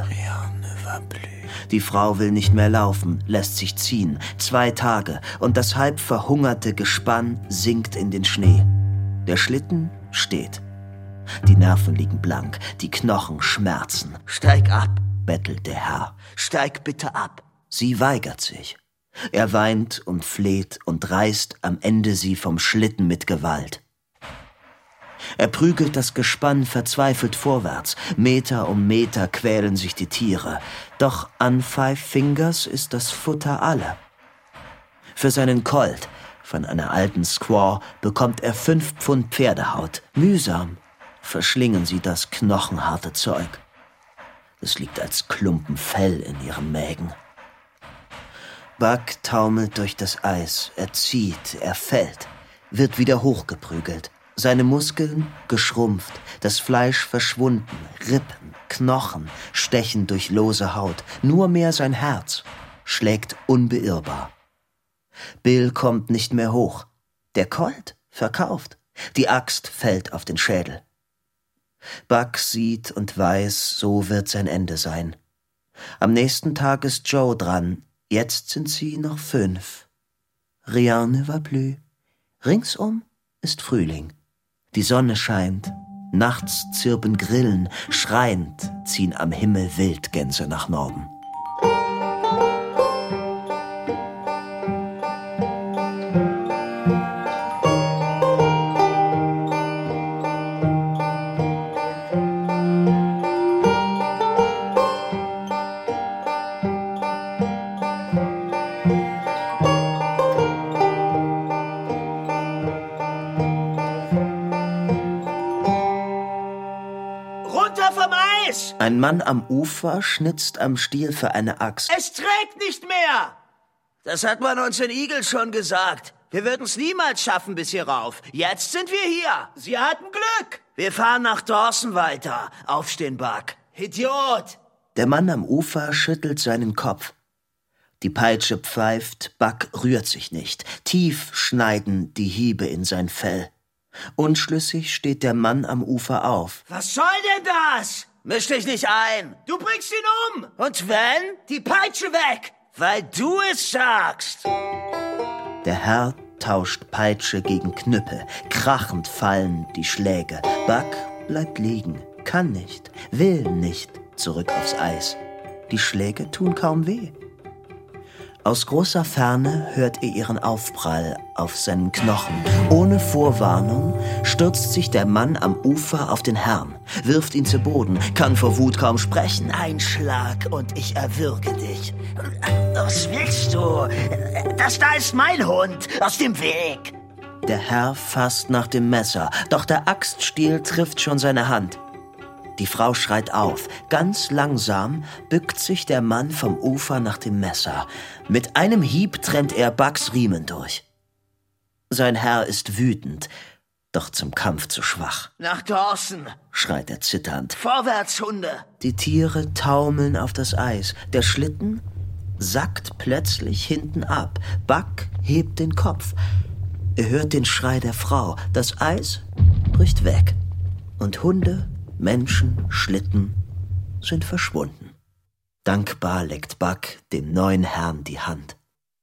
Die Frau will nicht mehr laufen, lässt sich ziehen. Zwei Tage und das halb verhungerte Gespann sinkt in den Schnee. Der Schlitten steht. Die Nerven liegen blank, die Knochen schmerzen. Steig ab, bettelt der Herr. Steig bitte ab. Sie weigert sich. Er weint und fleht und reißt am Ende sie vom Schlitten mit Gewalt. Er prügelt das Gespann verzweifelt vorwärts. Meter um Meter quälen sich die Tiere. Doch an Five Fingers ist das Futter alle. Für seinen Colt von einer alten Squaw bekommt er fünf Pfund Pferdehaut. Mühsam verschlingen sie das knochenharte Zeug. Es liegt als Klumpen Fell in ihren Mägen. Buck taumelt durch das Eis. Er zieht, er fällt, wird wieder hochgeprügelt. Seine Muskeln geschrumpft, das Fleisch verschwunden, Rippen, Knochen stechen durch lose Haut. Nur mehr sein Herz schlägt unbeirrbar. Bill kommt nicht mehr hoch. Der Colt verkauft. Die Axt fällt auf den Schädel. Buck sieht und weiß, so wird sein Ende sein. Am nächsten Tag ist Joe dran. Jetzt sind sie noch fünf. Rien ne va plus. Ringsum ist Frühling. Die Sonne scheint, nachts zirpen Grillen, schreiend ziehen am Himmel Wildgänse nach Norden. Ein Mann am Ufer schnitzt am Stiel für eine Axt. Es trägt nicht mehr! Das hat man uns in Eagle schon gesagt. Wir würden es niemals schaffen bis hier rauf. Jetzt sind wir hier. Sie hatten Glück. Wir fahren nach Dawson weiter. Aufstehen, Buck. Idiot! Der Mann am Ufer schüttelt seinen Kopf. Die Peitsche pfeift, Buck rührt sich nicht. Tief schneiden die Hiebe in sein Fell. Unschlüssig steht der Mann am Ufer auf. Was soll denn das? Misch dich nicht ein. Du bringst ihn um. Und wenn? Die Peitsche weg. Weil du es sagst. Der Herr tauscht Peitsche gegen Knüppel. Krachend fallen die Schläge. Buck bleibt liegen. Kann nicht, will nicht zurück aufs Eis. Die Schläge tun kaum weh. Aus großer Ferne hört er ihren Aufprall auf seinen Knochen. Ohne Vorwarnung stürzt sich der Mann am Ufer auf den Herrn, wirft ihn zu Boden, kann vor Wut kaum sprechen. Ein Schlag und ich erwürge dich. Was willst du? Das da ist mein Hund. Aus dem Weg. Der Herr fasst nach dem Messer, doch der Axtstiel trifft schon seine Hand. Die Frau schreit auf. Ganz langsam bückt sich der Mann vom Ufer nach dem Messer. Mit einem Hieb trennt er Bucks Riemen durch. Sein Herr ist wütend, doch zum Kampf zu schwach. Nach Dawson, schreit er zitternd. Vorwärts, Hunde! Die Tiere taumeln auf das Eis. Der Schlitten sackt plötzlich hinten ab. Buck hebt den Kopf. Er hört den Schrei der Frau. Das Eis bricht weg. Und Hunde, Menschen, Schlitten sind verschwunden. Dankbar leckt Buck dem neuen Herrn die Hand.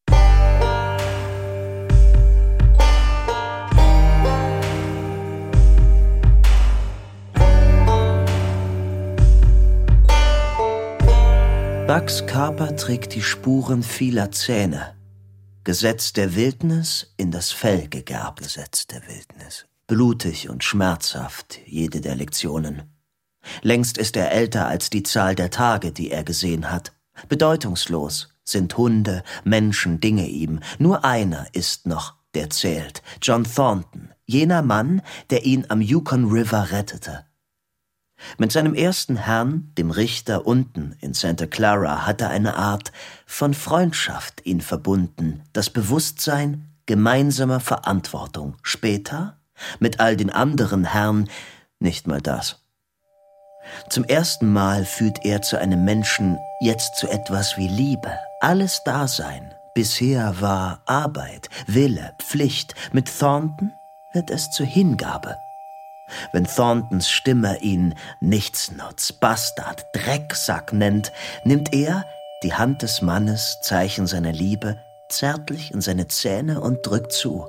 Bucks Körper trägt die Spuren vieler Zähne. Gesetz der Wildnis, in das Fell gegerbt. Gesetz der Wildnis. Blutig und schmerzhaft, jede der Lektionen. Längst ist er älter als die Zahl der Tage, die er gesehen hat. Bedeutungslos sind Hunde, Menschen, Dinge ihm. Nur einer ist noch, der zählt. John Thornton, jener Mann, der ihn am Yukon River rettete. Mit seinem ersten Herrn, dem Richter unten in Santa Clara, hatte eine Art von Freundschaft ihn verbunden, das Bewusstsein gemeinsamer Verantwortung. Später, mit all den anderen Herren, nicht mal das. Zum ersten Mal führt er zu einem Menschen, jetzt zu etwas wie Liebe, alles Dasein. Bisher war Arbeit, Wille, Pflicht. Mit Thornton wird es zur Hingabe. Wenn Thorntons Stimme ihn Nichtsnutz, Bastard, Drecksack nennt, nimmt er die Hand des Mannes, Zeichen seiner Liebe, zärtlich in seine Zähne und drückt zu.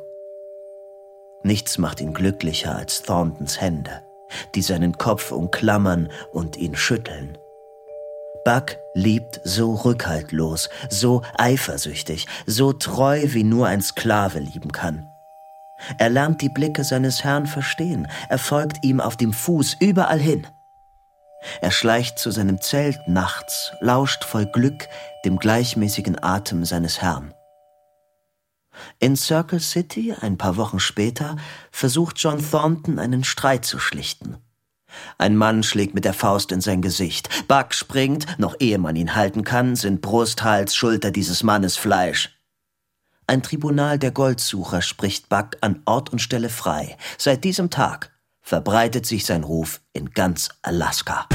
Nichts macht ihn glücklicher als Thorntons Hände, die seinen Kopf umklammern und ihn schütteln. Buck liebt so rückhaltlos, so eifersüchtig, so treu, wie nur ein Sklave lieben kann. Er lernt die Blicke seines Herrn verstehen, er folgt ihm auf dem Fuß überall hin. Er schleicht zu seinem Zelt nachts, lauscht voll Glück dem gleichmäßigen Atem seines Herrn. In Circle City, ein paar Wochen später, versucht John Thornton einen Streit zu schlichten. Ein Mann schlägt mit der Faust in sein Gesicht. Buck springt, noch ehe man ihn halten kann, sind Brust, Hals, Schulter dieses Mannes Fleisch. Ein Tribunal der Goldsucher spricht Buck an Ort und Stelle frei. Seit diesem Tag verbreitet sich sein Ruf in ganz Alaska.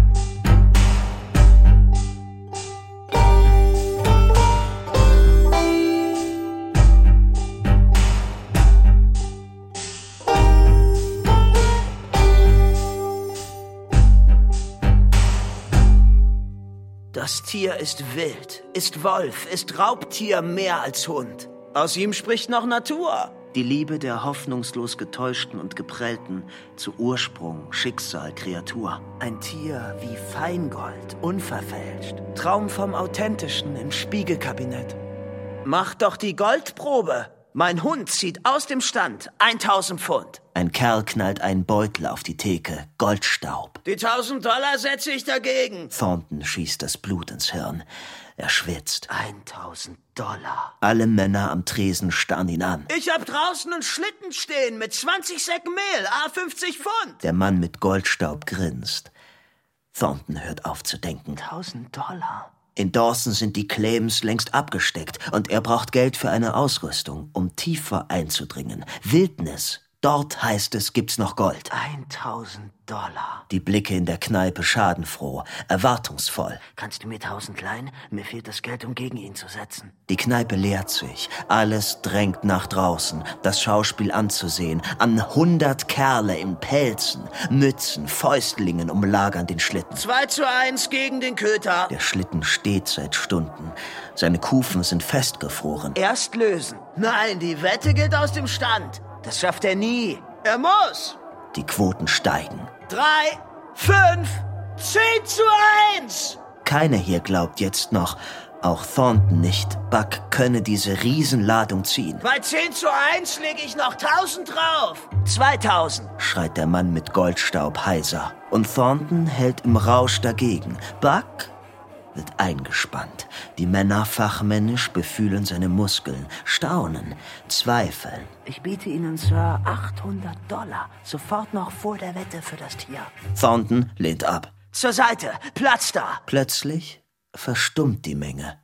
Das Tier ist wild, ist Wolf, ist Raubtier mehr als Hund. Aus ihm spricht noch Natur. Die Liebe der hoffnungslos Getäuschten und Geprellten zu Ursprung, Schicksal, Kreatur. Ein Tier wie Feingold, unverfälscht. Traum vom Authentischen im Spiegelkabinett. Mach doch die Goldprobe. Mein Hund zieht aus dem Stand tausend Pfund. Ein Kerl knallt einen Beutel auf die Theke, Goldstaub. Die tausend Dollar setze ich dagegen. Thornton schießt das Blut ins Hirn. Er schwitzt. tausend Dollar. Alle Männer am Tresen starren ihn an. Ich hab draußen einen Schlitten stehen mit zwanzig Säcken Mehl, a fünfzig Pfund. Der Mann mit Goldstaub grinst. Thornton hört auf zu denken. tausend Dollar. In Dawson sind die Claims längst abgesteckt und er braucht Geld für eine Ausrüstung, um tiefer einzudringen. Wildnis. Dort, heißt es, gibt's noch Gold. tausend Dollar. Die Blicke in der Kneipe schadenfroh, erwartungsvoll. Kannst du mir tausend leihen? Mir fehlt das Geld, um gegen ihn zu setzen. Die Kneipe leert sich. Alles drängt nach draußen, das Schauspiel anzusehen. An hundert Kerle in Pelzen, Mützen, Fäustlingen umlagern den Schlitten. Zwei zu eins gegen den Köter. Der Schlitten steht seit Stunden. Seine Kufen sind festgefroren. Erst lösen. Nein, die Wette gilt aus dem Stand. Das schafft er nie. Er muss. Die Quoten steigen. Drei, fünf, zehn zu eins. Keiner hier glaubt jetzt noch, auch Thornton nicht, Buck könne diese Riesenladung ziehen. Bei zehn zu eins lege ich noch tausend drauf. zweitausend. Schreit der Mann mit Goldstaub heiser. Und Thornton hält im Rausch dagegen. Buck wird eingespannt. Die Männer fachmännisch befühlen seine Muskeln, staunen, zweifeln. Ich biete Ihnen, Sir, achthundert Dollar. Sofort noch vor der Wette für das Tier. Thornton lehnt ab. Zur Seite, Platz da. Plötzlich verstummt die Menge.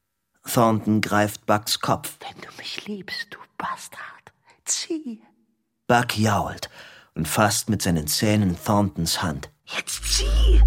Thornton greift Bucks Kopf. Wenn du mich liebst, du Bastard, zieh. Buck jault und fasst mit seinen Zähnen Thorntons Hand. Jetzt zieh!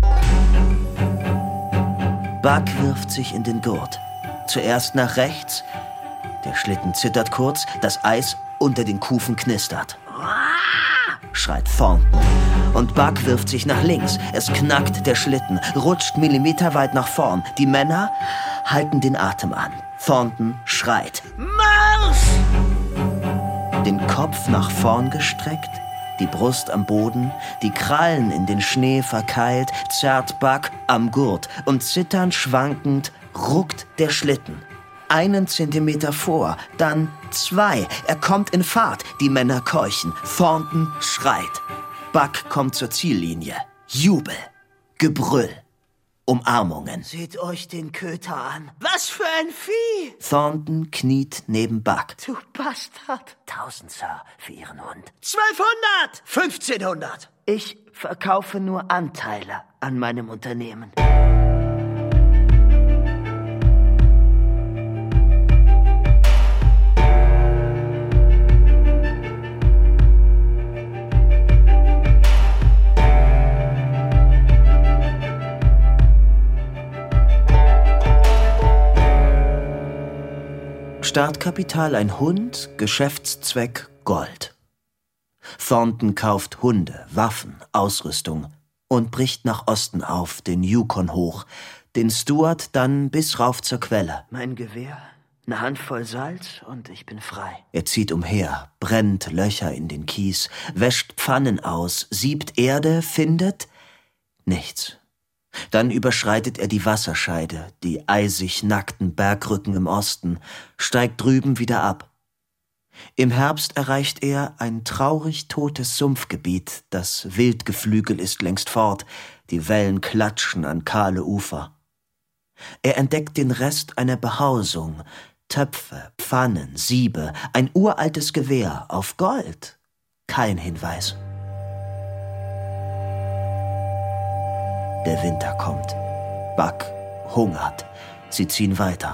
Buck wirft sich in den Gurt. Zuerst nach rechts. Der Schlitten zittert kurz, das Eis unter den Kufen knistert. schreit Thornton. Und Buck wirft sich nach links. Es knackt der Schlitten, rutscht millimeterweit nach vorn. Die Männer halten den Atem an. Thornton schreit: Marsch! Den Kopf nach vorn gestreckt, die Brust am Boden, die Krallen in den Schnee verkeilt, zerrt Buck am Gurt und zitternd schwankend ruckt der Schlitten. Einen Zentimeter vor, dann zwei. Er kommt in Fahrt. Die Männer keuchen. Thornton schreit. Buck kommt zur Ziellinie. Jubel. Gebrüll. Umarmungen. Seht euch den Köter an. Was für ein Vieh! Thornton kniet neben Buck. Du Bastard. Tausend, Sir, für Ihren Hund. Zwölfhundert! Fünfzehnhundert! Ich verkaufe nur Anteile an meinem Unternehmen. Startkapital ein Hund, Geschäftszweck Gold. Thornton kauft Hunde, Waffen, Ausrüstung und bricht nach Osten auf, den Yukon hoch, den Stuart dann bis rauf zur Quelle. Mein Gewehr, eine Handvoll Salz und ich bin frei. Er zieht umher, brennt Löcher in den Kies, wäscht Pfannen aus, siebt Erde, findet nichts. Dann überschreitet er die Wasserscheide, die eisig nackten Bergrücken im Osten, steigt drüben wieder ab. Im Herbst erreicht er ein traurig totes Sumpfgebiet, das Wildgeflügel ist längst fort, die Wellen klatschen an kahle Ufer. Er entdeckt den Rest einer Behausung, Töpfe, Pfannen, Siebe, ein uraltes Gewehr auf Gold. Kein Hinweis. Der Winter kommt. Buck hungert. Sie ziehen weiter.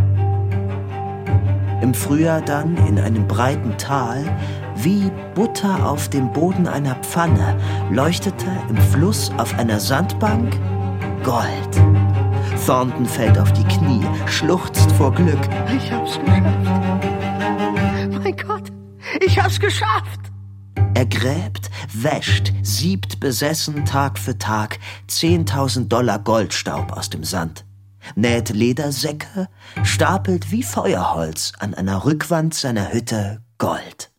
Im Frühjahr dann in einem breiten Tal, wie Butter auf dem Boden einer Pfanne, leuchtete im Fluss auf einer Sandbank Gold. Thornton fällt auf die Knie, schluchzt vor Glück. Ich hab's geschafft. Mein Gott, ich hab's geschafft. Er gräbt, wäscht, siebt besessen Tag für Tag zehntausend Dollar Goldstaub aus dem Sand, näht Ledersäcke, stapelt wie Feuerholz an einer Rückwand seiner Hütte Gold.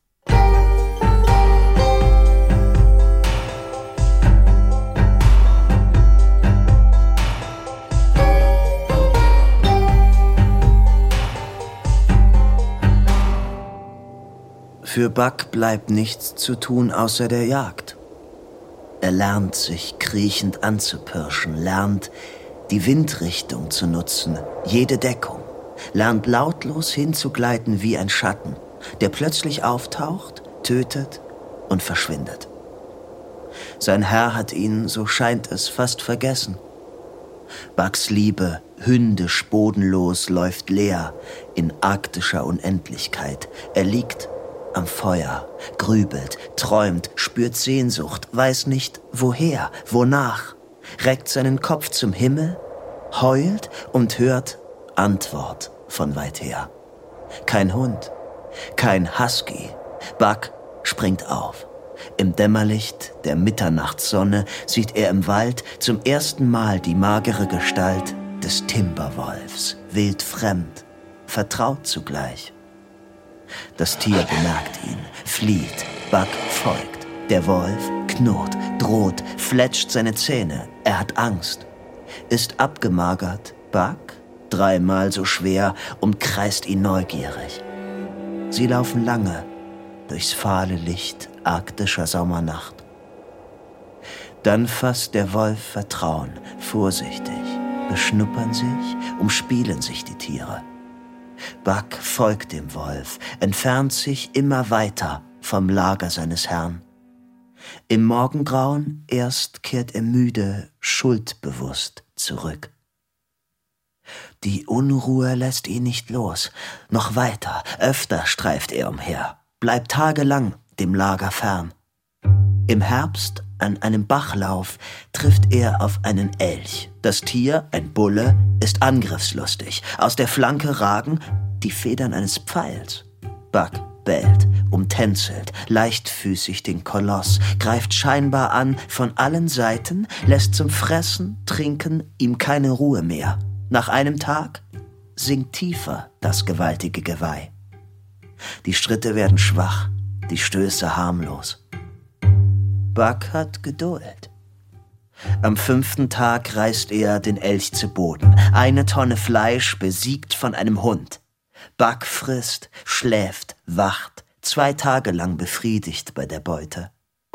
Für Buck bleibt nichts zu tun außer der Jagd. Er lernt, sich kriechend anzupirschen, lernt, die Windrichtung zu nutzen, jede Deckung, lernt lautlos hinzugleiten wie ein Schatten, der plötzlich auftaucht, tötet und verschwindet. Sein Herr hat ihn, so scheint es, fast vergessen. Bucks Liebe, hündisch bodenlos, läuft leer in arktischer Unendlichkeit. Er liegt am Feuer, grübelt, träumt, spürt Sehnsucht, weiß nicht woher, wonach, reckt seinen Kopf zum Himmel, heult und hört Antwort von weit her. Kein Hund, kein Husky. Buck springt auf. Im Dämmerlicht der Mitternachtssonne sieht er im Wald zum ersten Mal die magere Gestalt des Timberwolfs, wildfremd, vertraut zugleich. Das Tier bemerkt ihn, flieht, Buck folgt. Der Wolf knurrt, droht, fletscht seine Zähne. Er hat Angst, ist abgemagert. Buck, dreimal so schwer, umkreist ihn neugierig. Sie laufen lange durchs fahle Licht arktischer Sommernacht. Dann fasst der Wolf Vertrauen, vorsichtig, beschnuppern sich, umspielen sich die Tiere. Buck folgt dem Wolf, entfernt sich immer weiter vom Lager seines Herrn. Im Morgengrauen erst kehrt er müde, schuldbewusst zurück. Die Unruhe lässt ihn nicht los. Noch weiter, öfter streift er umher, bleibt tagelang dem Lager fern. Im Herbst, an einem Bachlauf, trifft er auf einen Elch. Das Tier, ein Bulle, ist angriffslustig. Aus der Flanke ragen die Federn eines Pfeils. Buck bellt, umtänzelt, leichtfüßig den Koloss, greift scheinbar an von allen Seiten, lässt zum Fressen, Trinken ihm keine Ruhe mehr. Nach einem Tag sinkt tiefer das gewaltige Geweih. Die Schritte werden schwach, die Stöße harmlos. Buck hat Geduld. Am fünften Tag reißt er den Elch zu Boden. Eine Tonne Fleisch besiegt von einem Hund. Buck frisst, schläft, wacht, zwei Tage lang befriedigt bei der Beute.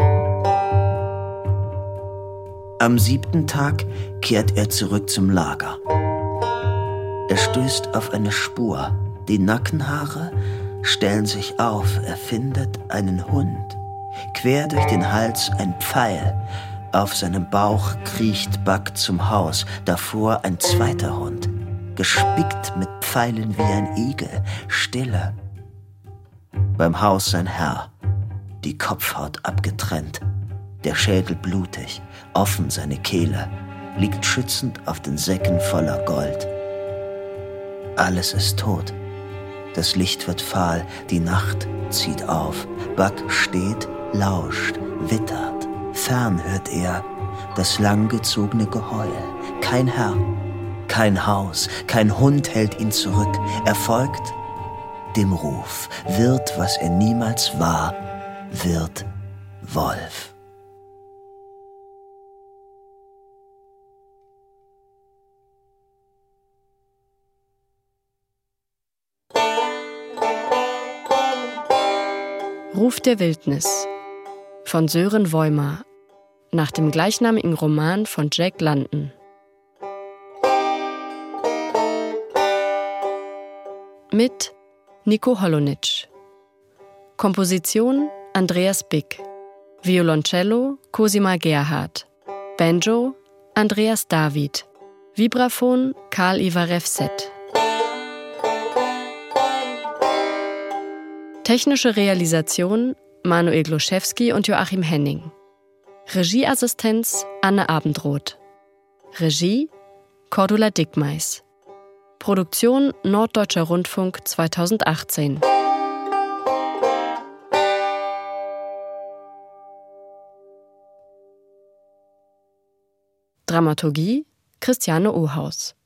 Am siebten Tag kehrt er zurück zum Lager. Er stößt auf eine Spur. Die Nackenhaare stellen sich auf. Er findet einen Hund. Quer durch den Hals ein Pfeil. Auf seinem Bauch kriecht Buck zum Haus. Davor ein zweiter Hund. Gespickt mit Pfeilen wie ein Igel. Stille. Beim Haus sein Herr. Die Kopfhaut abgetrennt. Der Schädel blutig. Offen seine Kehle. Liegt schützend auf den Säcken voller Gold. Alles ist tot. Das Licht wird fahl, die Nacht zieht auf. Buck steht, lauscht, wittert. Fern hört er das langgezogene Geheul. Kein Herr, kein Haus, kein Hund hält ihn zurück. Er folgt dem Ruf, wird, was er niemals war, wird Wolf. Ruf der Wildnis von Sören Woyma nach dem gleichnamigen Roman von Jack London. Mit Nico Holonitsch. Komposition Andreas Bick. Violoncello Cosima Gerhardt. Banjo Andreas David. Vibraphon Karl Ivar Refset. Technische Realisation Manuel Gloszewski und Joachim Henning. Regieassistenz Anne Abendroth. Regie Cordula Dickmeis. Produktion Norddeutscher Rundfunk zweitausendachtzehn. Dramaturgie Christiane Ohaus.